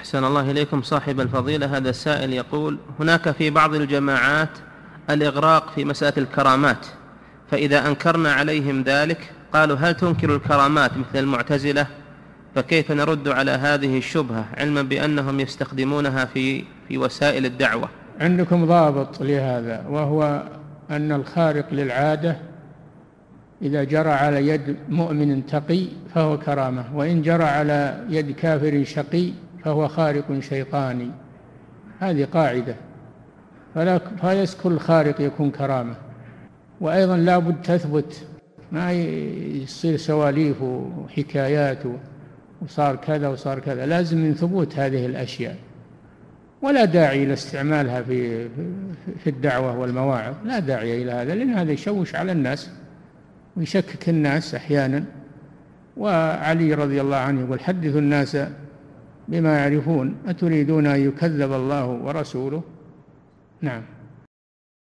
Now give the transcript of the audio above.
أحسن الله إليكم صاحب الفضيلة. هذا السائل يقول: هناك في بعض الجماعات الإغراق في مسألة الكرامات، فإذا أنكرنا عليهم ذلك قالوا: هل تنكر الكرامات مثل المعتزلة؟ فكيف نرد على هذه الشبهة علما بأنهم يستخدمونها في وسائل الدعوة؟ عندكم ضابط لهذا، وهو أن الخارق للعادة إذا جرى على يد مؤمن تقي فهو كرامة، وإن جرى على يد كافر شقي فهو خارق شيطاني. هذه قاعدة، فليس كل خارق يكون كرامة. وأيضا لا بد تثبت، ما يصير سواليف وحكايات وصار كذا وصار كذا، لازم من ثبوت هذه الأشياء، ولا داعي إلى استعمالها في الدعوة والمواعظ، لا داعي إلى هذا، لأن هذا يشوش على الناس ويشكك الناس أحيانا. وعلي رضي الله عنه يقول: حدثوا الناس بما يعرفون، أتريدون أن يكذب الله ورسوله؟ نعم.